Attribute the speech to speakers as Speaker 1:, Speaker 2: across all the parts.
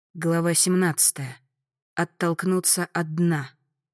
Speaker 1: Глава 17. Оттолкнуться от дна.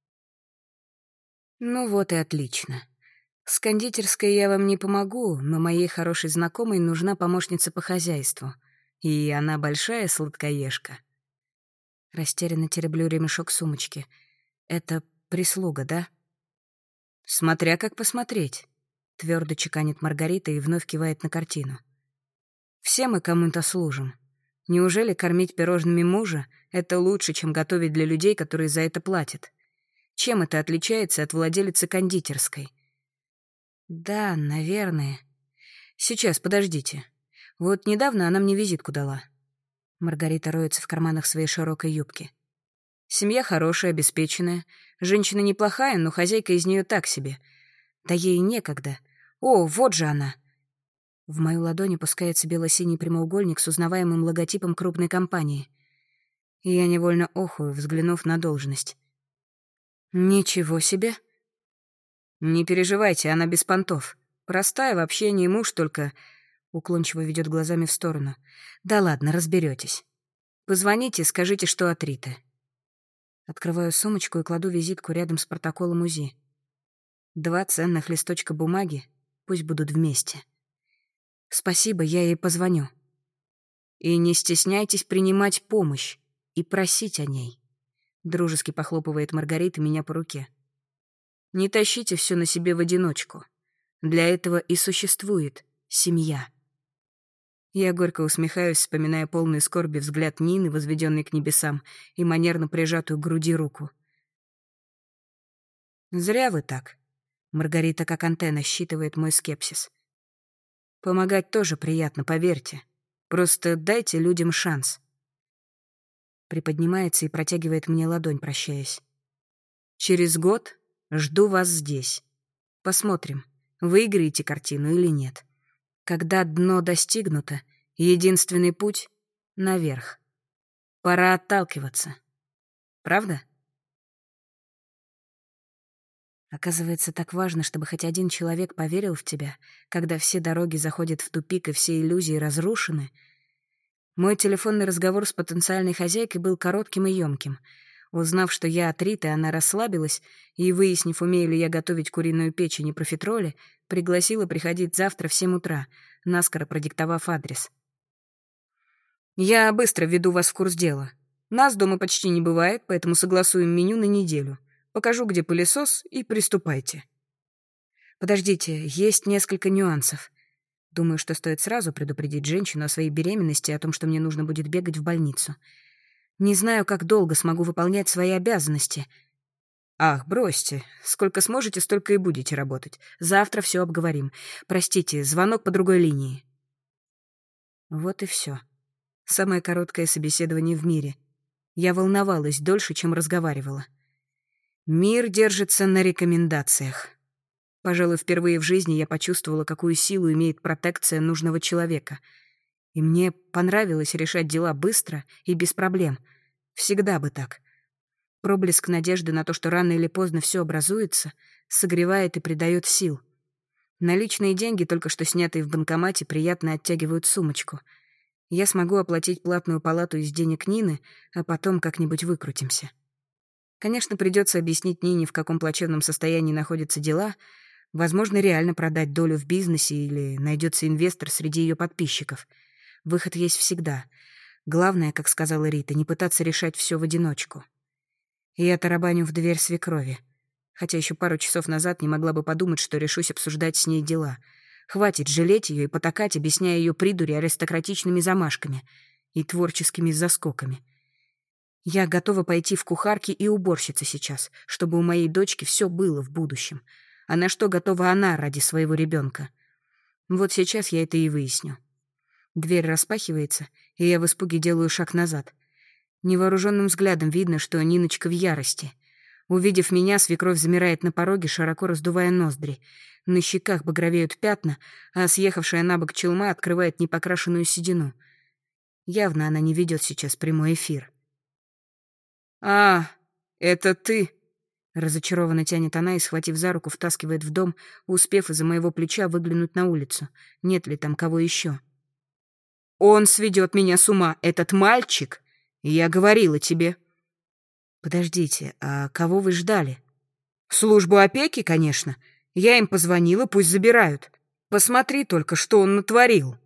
Speaker 1: Ну вот и отлично. С кондитерской я вам не помогу, но моей хорошей знакомой нужна помощница по хозяйству. И она большая сладкоежка. Растерянно тереблю ремешок сумочки. Это прислуга, да? Смотря как посмотреть. Твердо чеканит Маргарита и вновь кивает на картину. Все мы кому-то служим. Неужели кормить пирожными мужа — это лучше, чем готовить для людей, которые за это платят? Чем это отличается от владелицы кондитерской? Да, наверное. Сейчас, подождите. Вот недавно она мне визитку дала. Маргарита роется в карманах своей широкой юбки. Семья хорошая, обеспеченная. Женщина неплохая, но хозяйка из нее так себе. Да ей некогда. О, вот же она. В мою ладонь опускается бело-синий прямоугольник с узнаваемым логотипом крупной компании. И я невольно охую, взглянув на должность. Ничего себе. Не переживайте, она без понтов. Простая в общении муж только... Уклончиво ведет глазами в сторону. Да ладно, разберетесь. Позвоните, скажите, что от Риты. Открываю сумочку и кладу визитку рядом с протоколом УЗИ. 2 ценных листочка бумаги, пусть будут вместе. Спасибо, я ей позвоню. И не стесняйтесь принимать помощь и просить о ней. Дружески похлопывает Маргарита меня по руке. Не тащите все на себе в одиночку. Для этого и существует семья. Я горько усмехаюсь, вспоминая полный скорби взгляд Нины, возведенный к небесам, и манерно прижатую к груди руку. Зря вы так. Маргарита как антенна считывает мой скепсис. Помогать тоже приятно, поверьте. Просто дайте людям шанс. Приподнимается и протягивает мне ладонь, прощаясь. Через год жду вас здесь. Посмотрим, выиграете картину или нет. Когда дно достигнуто, единственный путь — наверх. Пора отталкиваться. Правда? Оказывается, так важно, чтобы хоть один человек поверил в тебя, когда все дороги заходят в тупик и все иллюзии разрушены. Мой телефонный разговор с потенциальной хозяйкой был коротким и ёмким. Узнав, что я от Риты, она расслабилась и, выяснив, умею ли я готовить куриную печень и профитроли, пригласила приходить завтра в 7 утра, наскоро продиктовав адрес. «Я быстро введу вас в курс дела. Нас дома почти не бывает, поэтому согласуем меню на неделю. Покажу, где пылесос, и приступайте». Подождите, есть несколько нюансов. Думаю, что стоит сразу предупредить женщину о своей беременности и о том, что мне нужно будет бегать в больницу. Не знаю, как долго смогу выполнять свои обязанности. Ах, бросьте. Сколько сможете, столько и будете работать. Завтра все обговорим. Простите, звонок по другой линии. Вот и все. Самое короткое собеседование в мире. Я волновалась дольше, чем разговаривала. Мир держится на рекомендациях. Пожалуй, впервые в жизни я почувствовала, какую силу имеет протекция нужного человека. И мне понравилось решать дела быстро и без проблем. Всегда бы так. Проблеск надежды на то, что рано или поздно все образуется, согревает и придает сил. Наличные деньги, только что снятые в банкомате, приятно оттягивают сумочку. Я смогу оплатить платную палату из денег Нины, а потом как-нибудь выкрутимся. Конечно, придется объяснить Нине, в каком плачевном состоянии находятся дела. Возможно, реально продать долю в бизнесе или найдется инвестор среди ее подписчиков. Выход есть всегда. Главное, как сказала Рита, не пытаться решать все в одиночку. Я тарабаню в дверь свекрови. Хотя еще пару часов назад не могла бы подумать, что решусь обсуждать с ней дела. Хватит жалеть ее и потакать, объясняя ее придури аристократичными замашками и творческими заскоками. Я готова пойти в кухарки и уборщицы сейчас, чтобы у моей дочки все было в будущем. А на что готова она ради своего ребенка? Вот сейчас я это и выясню. Дверь распахивается, и я в испуге делаю шаг назад. Невооруженным взглядом видно, что Ниночка в ярости. Увидев меня, свекровь замирает на пороге, широко раздувая ноздри. На щеках багровеют пятна, а съехавшая на бок челма открывает непокрашенную седину. Явно она не ведет сейчас прямой эфир. «А, это ты!» Разочарованно тянет она и, схватив за руку, втаскивает в дом, успев из-за моего плеча выглянуть на улицу. Нет ли там кого еще? «Он сведет меня с ума, этот мальчик!
Speaker 2: Я говорила тебе».
Speaker 1: Подождите, а кого вы ждали?
Speaker 2: «Службу опеки, конечно. Я им позвонила, пусть забирают. Посмотри только, что он натворил».